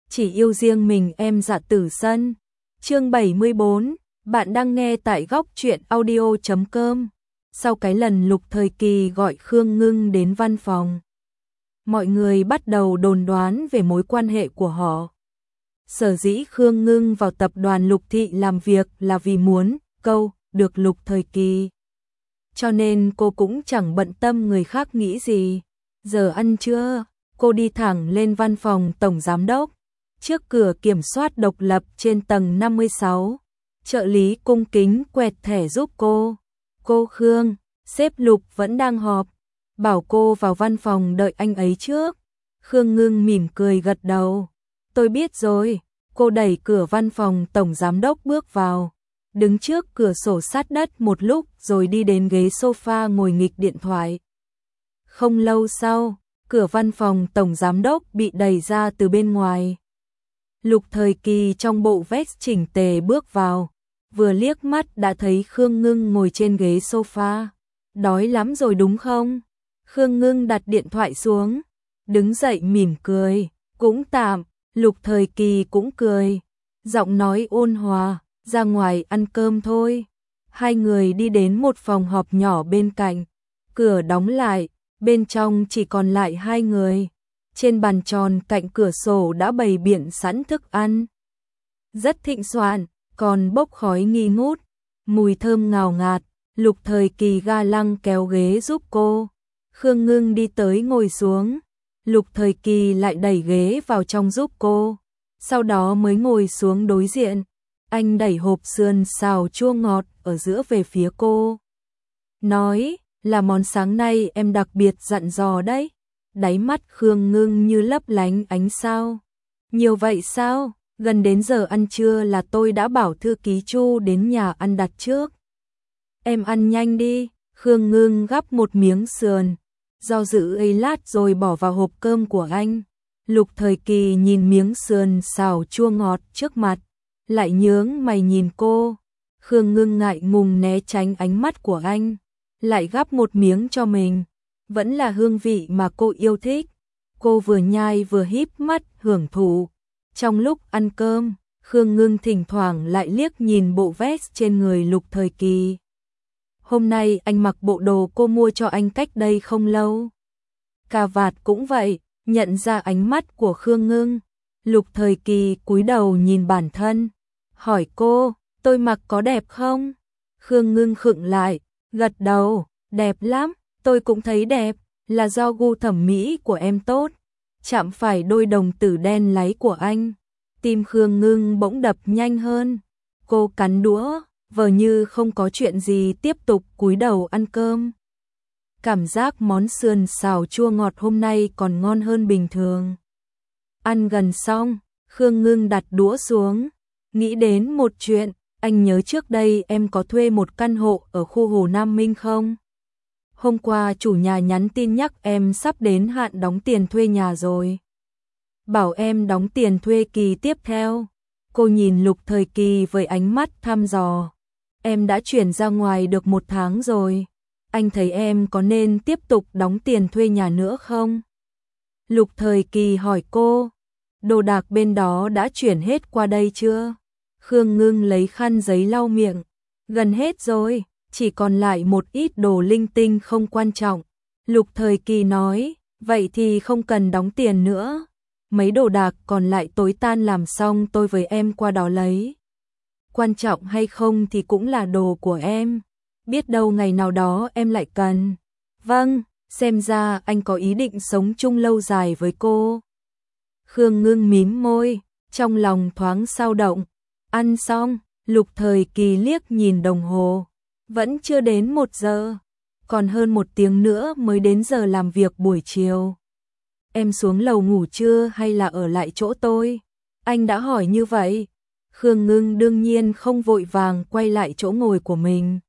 chỉ yêu riêng mình em Dạ Tử Sân. Chương 74, bạn đang nghe tại góc truyện audio.com. Sau cái lần Lục Thời Kỳ gọi Khương Ngưng đến văn phòng, mọi người bắt đầu đồn đoán về mối quan hệ của họ. Sở dĩ Khương Ngưng vào tập đoàn Lục Thị làm việc là vì muốn câu được Lục Thời Kỳ. Cho nên cô cũng chẳng bận tâm người khác nghĩ gì. Giờ ăn trưa, cô đi thẳng lên văn phòng tổng giám đốc. Trước cửa kiểm soát độc lập trên tầng 56, trợ lý cung kính quẹt thẻ giúp cô. Cô Khương, sếp Lục vẫn đang họp, bảo cô vào văn phòng đợi anh ấy trước. Khương Ngưng mỉm cười gật đầu. Tôi biết rồi. Cô đẩy cửa văn phòng tổng giám đốc bước vào, đứng trước cửa sổ sát đất một lúc rồi đi đến ghế sofa ngồi nghịch điện thoại. Không lâu sau, cửa văn phòng tổng giám đốc bị đẩy ra từ bên ngoài. Lục Thời Kỳ trong bộ vest chỉnh tề bước vào, vừa liếc mắt đã thấy Khương Ngưng ngồi trên ghế sofa. Đói lắm rồi đúng không? Khương Ngưng đặt điện thoại xuống, đứng dậy mỉm cười. Cũng tạm. Lục Thời Kỳ cũng cười, giọng nói ôn hòa, ra ngoài ăn cơm thôi. Hai người đi đến một phòng họp nhỏ bên cạnh, cửa đóng lại, bên trong chỉ còn lại hai người. Trên bàn tròn cạnh cửa sổ đã bày biện sẵn thức ăn, rất thịnh soạn, còn bốc khói nghi ngút, mùi thơm ngào ngạt. Lục Thời Kỳ ga lăng kéo ghế giúp cô. Khương Ngưng đi tới ngồi xuống. Lục Thời Kỳ lại đẩy ghế vào trong giúp cô, sau đó mới ngồi xuống đối diện. Anh đẩy hộp sườn xào chua ngọt ở giữa về phía cô, nói là món sáng nay em đặc biệt dặn dò đấy. Đáy mắt Khương Ngưng như lấp lánh ánh sao. Nhiều vậy sao? Gần đến giờ ăn trưa là tôi đã bảo thư ký Chu đến nhà ăn đặt trước. Em ăn nhanh đi. Khương Ngưng gắp một miếng sườn, do dự ấy lát rồi bỏ vào hộp cơm của anh. Lục Thời Kỳ nhìn miếng sườn xào chua ngọt trước mặt, lại nhướng mày nhìn cô. Khương Ngưng ngại ngùng né tránh ánh mắt của anh, lại gắp một miếng cho mình. Vẫn là hương vị mà cô yêu thích. Cô vừa nhai vừa híp mắt hưởng thụ. Trong lúc ăn cơm, Khương Ngưng thỉnh thoảng lại liếc nhìn bộ vest trên người Lục Thời Kỳ. Hôm nay anh mặc bộ đồ cô mua cho anh cách đây không lâu. Cà vạt cũng vậy. Nhận ra ánh mắt của Khương Ngưng, Lục Thời Kỳ cúi đầu nhìn bản thân, hỏi cô, tôi mặc có đẹp không? Khương Ngưng khựng lại, gật đầu, đẹp lắm, tôi cũng thấy đẹp, là do gu thẩm mỹ của em tốt. Chạm phải đôi đồng tử đen láy của anh, tim Khương Ngưng bỗng đập nhanh hơn. Cô cắn đũa, vờ như không có chuyện gì tiếp tục cúi đầu ăn cơm. Cảm giác món sườn xào chua ngọt hôm nay còn ngon hơn bình thường. Ăn gần xong, Khương Ngưng đặt đũa xuống, nghĩ đến một chuyện. Anh nhớ trước đây em có thuê một căn hộ ở khu Hồ Nam Minh không? Hôm qua chủ nhà nhắn tin nhắc em sắp đến hạn đóng tiền thuê nhà rồi, bảo em đóng tiền thuê kỳ tiếp theo. Cô nhìn Lục Thời Kỳ với ánh mắt thăm dò. Em đã chuyển ra ngoài được 1 tháng rồi, anh thấy em có nên tiếp tục đóng tiền thuê nhà nữa không? Lục Thời Kỳ hỏi cô, đồ đạc bên đó đã chuyển hết qua đây chưa? Khương Ngưng lấy khăn giấy lau miệng, gần hết rồi, chỉ còn lại một ít đồ linh tinh không quan trọng. Lục Thời Kỳ nói, vậy thì không cần đóng tiền nữa. Mấy đồ đạc còn lại tối tan làm xong tôi với em qua đó lấy. Quan trọng hay không thì cũng là đồ của em, biết đâu ngày nào đó em lại cần. Vâng, xem ra anh có ý định sống chung lâu dài với cô. Khương Ngưng mím môi, trong lòng thoáng dao động. Ăn xong, Lục Thời Kỳ liếc nhìn đồng hồ, vẫn chưa đến 1 giờ, còn hơn 1 tiếng nữa mới đến giờ làm việc buổi chiều. Em xuống lầu ngủ trưa hay là ở lại chỗ tôi? Anh đã hỏi như vậy. Khương Ngưng đương nhiên không vội vàng quay lại chỗ ngồi của mình.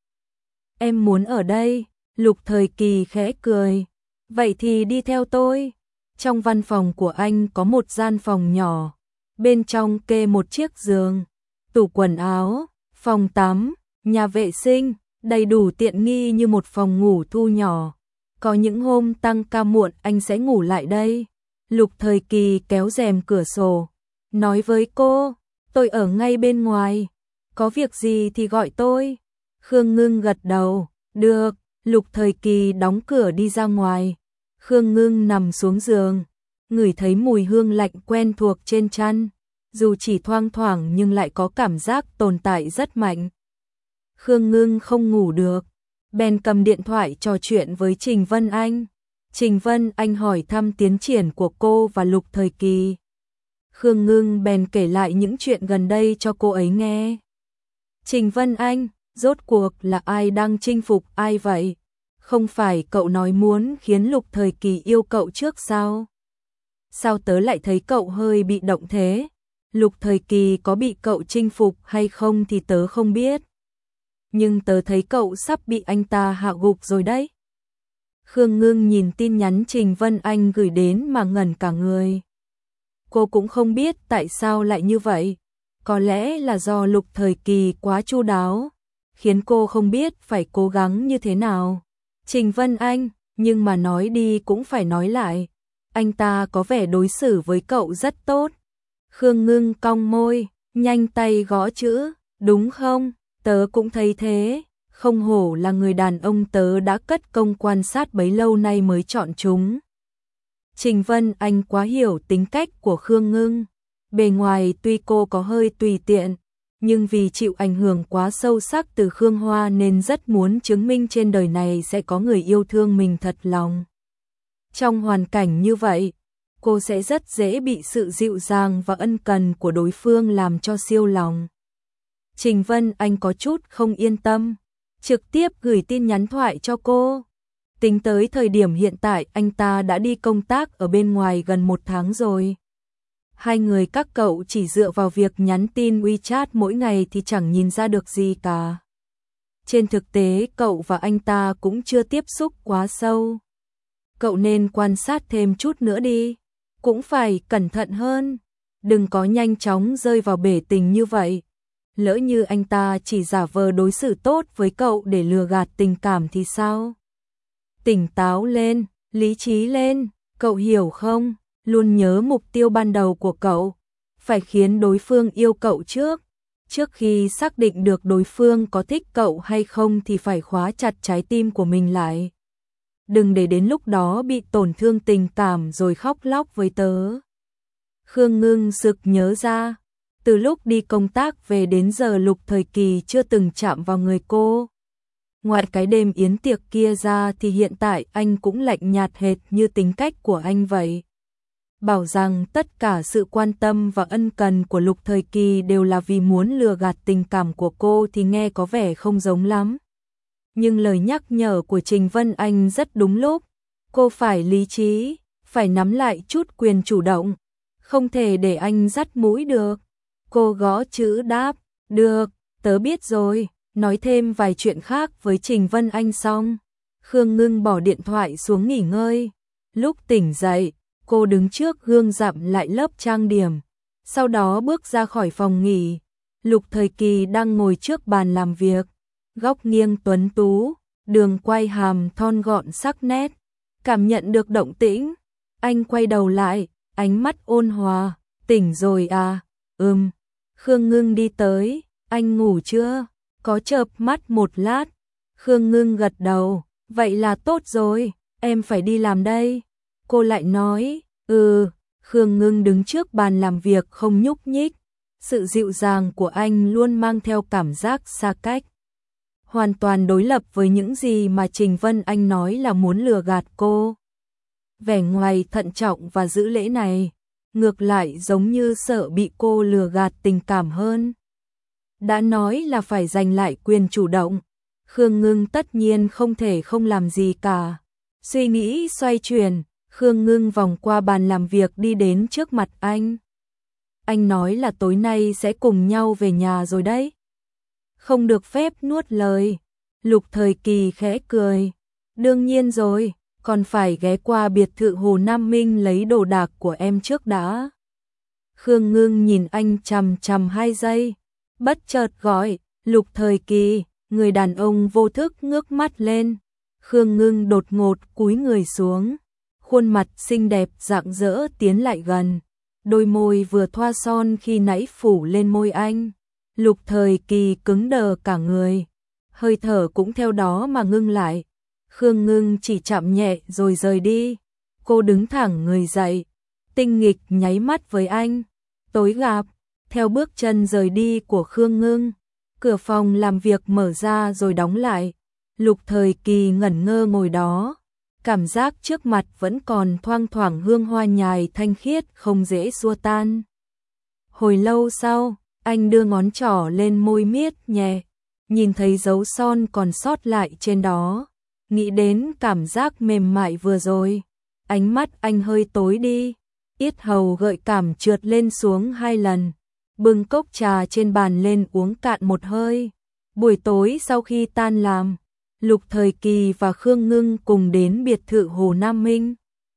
Em muốn ở đây. Lục Thời Kỳ khẽ cười. Vậy thì đi theo tôi. Trong văn phòng của anh có một gian phòng nhỏ, bên trong kê một chiếc giường, tủ quần áo, phòng tắm, nhà vệ sinh, đầy đủ tiện nghi như một phòng ngủ thu nhỏ. Có những hôm tăng ca muộn anh sẽ ngủ lại đây. Lục Thời Kỳ kéo rèm cửa sổ, nói với cô, tôi ở ngay bên ngoài, có việc gì thì gọi tôi. Khương Ngưng gật đầu, được. Lục Thời Kỳ đóng cửa đi ra ngoài. Khương Ngưng nằm xuống giường, ngửi thấy mùi hương lạnh quen thuộc trên chăn, dù chỉ thoang thoảng nhưng lại có cảm giác tồn tại rất mạnh. Khương Ngưng không ngủ được, bèn cầm điện thoại trò chuyện với Trình Vân Anh. Trình Vân Anh hỏi thăm tiến triển của cô và Lục Thời Kỳ. Khương Ngưng bèn kể lại những chuyện gần đây cho cô ấy nghe. Trình Vân Anh, rốt cuộc là ai đang chinh phục ai vậy? Không phải cậu nói muốn khiến Lục Thời Kỳ yêu cậu trước sao? Sao tớ lại thấy cậu hơi bị động thế? Lục Thời Kỳ có bị cậu chinh phục hay không thì tớ không biết. Nhưng tớ thấy cậu sắp bị anh ta hạ gục rồi đấy. Khương Ngưng nhìn tin nhắn Trình Vân Anh gửi đến mà ngẩn cả người. Cô cũng không biết tại sao lại như vậy. Có lẽ là do Lục Thời Kỳ quá chu đáo, khiến cô không biết phải cố gắng như thế nào. Trình Vân Anh, nhưng mà nói đi cũng phải nói lại. Anh ta có vẻ đối xử với cậu rất tốt. Khương Ngưng cong môi, nhanh tay gõ chữ, đúng không? Tớ cũng thấy thế, không hổ là người đàn ông tớ đã cất công quan sát bấy lâu nay mới chọn chúng. Trình Vân Anh quá hiểu tính cách của Khương Ngưng. Bề ngoài tuy cô có hơi tùy tiện, nhưng vì chịu ảnh hưởng quá sâu sắc từ Khương Hoa nên rất muốn chứng minh trên đời này sẽ có người yêu thương mình thật lòng. Trong hoàn cảnh như vậy, cô sẽ rất dễ bị sự dịu dàng và ân cần của đối phương làm cho siêu lòng. Trình Vân Anh có chút không yên tâm, trực tiếp gửi tin nhắn thoại cho cô. Tính tới thời điểm hiện tại anh ta đã đi công tác ở bên ngoài gần 1 tháng rồi. Hai người các cậu chỉ dựa vào việc nhắn tin WeChat mỗi ngày thì chẳng nhìn ra được gì cả. Trên thực tế cậu và anh ta cũng chưa tiếp xúc quá sâu. Cậu nên quan sát thêm chút nữa đi. Cũng phải cẩn thận hơn. Đừng có nhanh chóng rơi vào bể tình như vậy. Lỡ như anh ta chỉ giả vờ đối xử tốt với cậu để lừa gạt tình cảm thì sao? Tỉnh táo lên, lý trí lên, cậu hiểu không? Luôn nhớ mục tiêu ban đầu của cậu, phải khiến đối phương yêu cậu trước. Trước khi xác định được đối phương có thích cậu hay không thì phải khóa chặt trái tim của mình lại. Đừng để đến lúc đó bị tổn thương tình cảm rồi khóc lóc với tớ. Khương Ngưng sực nhớ ra, từ lúc đi công tác về đến giờ Lục Thời Kỳ chưa từng chạm vào người cô. Ngoài cái đêm yến tiệc kia ra thì hiện tại anh cũng lạnh nhạt hệt như tính cách của anh vậy. Bảo rằng tất cả sự quan tâm và ân cần của Lục Thời Kỳ đều là vì muốn lừa gạt tình cảm của cô thì nghe có vẻ không giống lắm. Nhưng lời nhắc nhở của Trình Vân Anh rất đúng lúc. Cô phải lý trí, phải nắm lại chút quyền chủ động. Không thể để anh dắt mũi được. Cô gõ chữ đáp, được, tớ biết rồi. Nói thêm vài chuyện khác với Trình Vân Anh xong, Khương Ngưng bỏ điện thoại xuống nghỉ ngơi. Lúc tỉnh dậy, cô đứng trước gương dặm lại lớp trang điểm, sau đó bước ra khỏi phòng nghỉ. Lục Thời Kỳ đang ngồi trước bàn làm việc, góc nghiêng tuấn tú, đường quay hàm thon gọn sắc nét. Cảm nhận được động tĩnh, anh quay đầu lại, ánh mắt ôn hòa, tỉnh rồi à? Khương Ngưng đi tới, anh ngủ chưa? Có chợp mắt một lát, Khương Ngưng gật đầu, vậy là tốt rồi, em phải đi làm đây. Cô lại nói, Khương Ngưng đứng trước bàn làm việc không nhúc nhích, sự dịu dàng của anh luôn mang theo cảm giác xa cách. Hoàn toàn đối lập với những gì mà Trình Vân Anh nói là muốn lừa gạt cô. Vẻ ngoài thận trọng và giữ lễ này, ngược lại giống như sợ bị cô lừa gạt tình cảm hơn. Đã nói là phải giành lại quyền chủ động, Khương Ngưng tất nhiên không thể không làm gì cả. Suy nghĩ xoay chuyển, Khương Ngưng vòng qua bàn làm việc đi đến trước mặt anh. Anh nói là tối nay sẽ cùng nhau về nhà rồi đấy. Không được phép nuốt lời. Lục Thời Kỳ khẽ cười. Đương nhiên rồi, còn phải ghé qua biệt thự Hồ Nam Minh lấy đồ đạc của em trước đã. Khương Ngưng nhìn anh chằm chằm 2 giây. Bất chợt gọi, Lục Thời Kỳ, người đàn ông vô thức ngước mắt lên. Khương Ngưng đột ngột cúi người xuống, khuôn mặt xinh đẹp rạng rỡ tiến lại gần. đôi môi vừa thoa son khi nãy phủ lên môi anh. Lục Thời Kỳ cứng đờ cả người, hơi thở cũng theo đó mà ngưng lại. Khương Ngưng chỉ chạm nhẹ rồi rời đi. Cô đứng thẳng người dậy, tinh nghịch nháy mắt với anh. Tối gặp. Theo bước chân rời đi của Khương Ngưng, cửa phòng làm việc mở ra rồi đóng lại. Lục Thời Kỳ ngẩn ngơ ngồi đó, cảm giác trước mặt vẫn còn thoang thoảng hương hoa nhài thanh khiết không dễ xua tan. Hồi lâu sau, anh đưa ngón trỏ lên môi miết nhẹ, nhìn thấy dấu son còn sót lại trên đó, nghĩ đến cảm giác mềm mại vừa rồi, ánh mắt anh hơi tối đi, yết hầu gợi cảm trượt lên xuống 2 lần, bưng cốc trà trên bàn lên uống cạn một hơi. Buổi tối sau khi tan làm, Lục Thời Kỳ và Khương Ngưng cùng đến biệt thự Hồ Nam Minh.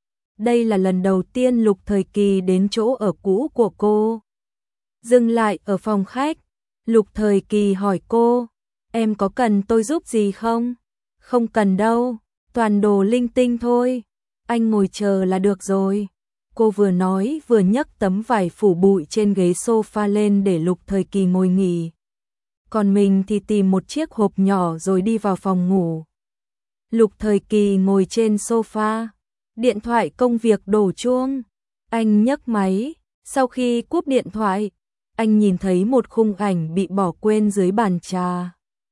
Đây là lần đầu tiên Lục Thời Kỳ đến chỗ ở cũ của cô. Dừng lại ở phòng khách, Lục Thời Kỳ hỏi cô, em có cần tôi giúp gì không? Không cần đâu, toàn đồ linh tinh thôi, anh ngồi chờ là được rồi. Cô vừa nói vừa nhấc tấm vải phủ bụi trên ghế sofa lên để Lục Thời Kỳ ngồi nghỉ. Còn mình thì tìm một chiếc hộp nhỏ rồi đi vào phòng ngủ. Lục Thời Kỳ ngồi trên sofa, điện thoại công việc đổ chuông. Anh nhấc máy, sau khi cúp điện thoại, anh nhìn thấy một khung ảnh bị bỏ quên dưới bàn trà.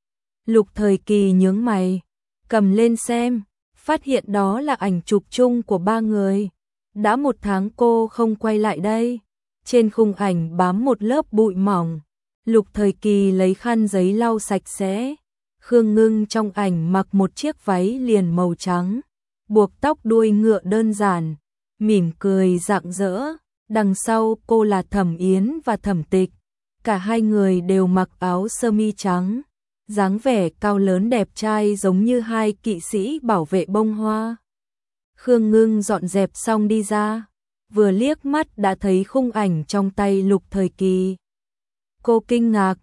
Lục Thời Kỳ nhướng mày, cầm lên xem, phát hiện đó là ảnh chụp chung của 3 người. Đã 1 tháng cô không quay lại đây. Trên khung ảnh bám một lớp bụi mỏng. Lục Thời Kỳ lấy khăn giấy lau sạch sẽ. Khương Ngưng trong ảnh mặc một chiếc váy liền màu trắng, buộc tóc đuôi ngựa đơn giản, mỉm cười rạng rỡ. Đằng sau cô là Thẩm Yến và Thẩm Tịch. Cả hai người đều mặc áo sơ mi trắng, dáng vẻ cao lớn đẹp trai giống như 2 kỵ sĩ bảo vệ bông hoa. Khương Ngưng dọn dẹp xong đi ra, vừa liếc mắt đã thấy khung ảnh trong tay Lục Thời Kỳ. Cô kinh ngạc,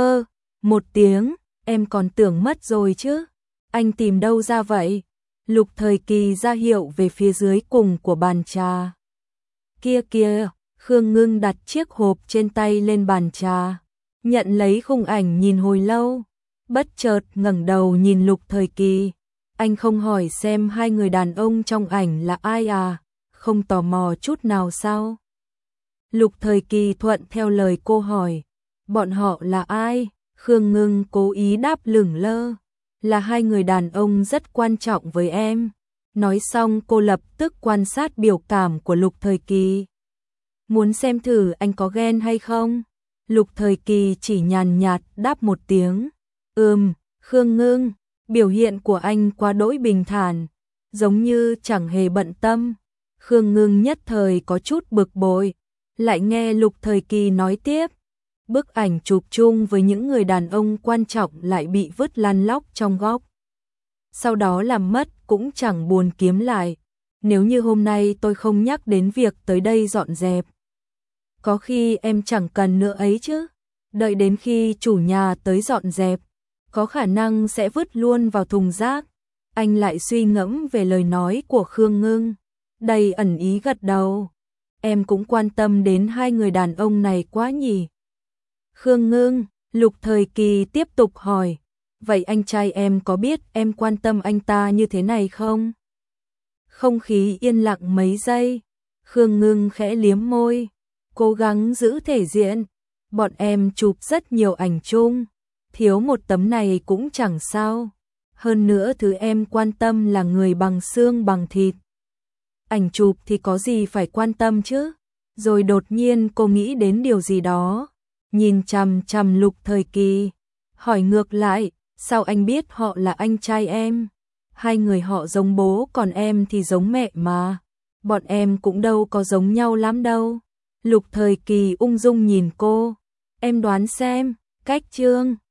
một tiếng, em còn tưởng mất rồi chứ, anh tìm đâu ra vậy? Lục Thời Kỳ ra hiệu về phía dưới cùng của bàn trà. Kia kìa, Khương Ngưng đặt chiếc hộp trên tay lên bàn trà, nhận lấy khung ảnh nhìn hồi lâu, bất chợt ngẩng đầu nhìn Lục Thời Kỳ. Anh không hỏi xem 2 người đàn ông trong ảnh là ai à, không tò mò chút nào sao? Lục Thời Kỳ thuận theo lời cô hỏi, bọn họ là ai? Khương Ngưng cố ý đáp lửng lơ, là 2 người đàn ông rất quan trọng với em. Nói xong cô lập tức quan sát biểu cảm của Lục Thời Kỳ. Muốn xem thử anh có ghen hay không? Lục Thời Kỳ chỉ nhàn nhạt đáp một tiếng. Khương Ngưng, biểu hiện của anh quá đỗi bình thản, giống như chẳng hề bận tâm. Khương Ngưng nhất thời có chút bực bội, lại nghe Lục Thời Kỳ nói tiếp. Bức ảnh chụp chung với những người đàn ông quan trọng lại bị vứt lăn lóc trong góc. Sau đó làm mất cũng chẳng buồn kiếm lại. Nếu như hôm nay tôi không nhắc đến việc tới đây dọn dẹp, có khi em chẳng cần nữa ấy chứ. Đợi đến khi chủ nhà tới dọn dẹp, có khả năng sẽ vứt luôn vào thùng rác. Anh lại suy ngẫm về lời nói của Khương Ngưng, đầy ẩn ý gật đầu. Em cũng quan tâm đến 2 người đàn ông này quá nhỉ? Khương Ngưng, Lục Thời Kỳ tiếp tục hỏi, vậy anh trai em có biết em quan tâm anh ta như thế này không? Không khí yên lặng mấy giây, Khương Ngưng khẽ liếm môi, cố gắng giữ thể diện. Bọn em chụp rất nhiều ảnh chung, thiếu một tấm này cũng chẳng sao. Hơn nữa thứ em quan tâm là người bằng xương bằng thịt. Ảnh chụp thì có gì phải quan tâm chứ? Rồi đột nhiên cô nghĩ đến điều gì đó, nhìn chằm chằm Lục Thời Kỳ, hỏi ngược lại, sao anh biết họ là anh trai em? 2 người họ giống bố còn em thì giống mẹ mà. Bọn em cũng đâu có giống nhau lắm đâu. Lục Thời Kỳ ung dung nhìn cô, em đoán xem, cách chương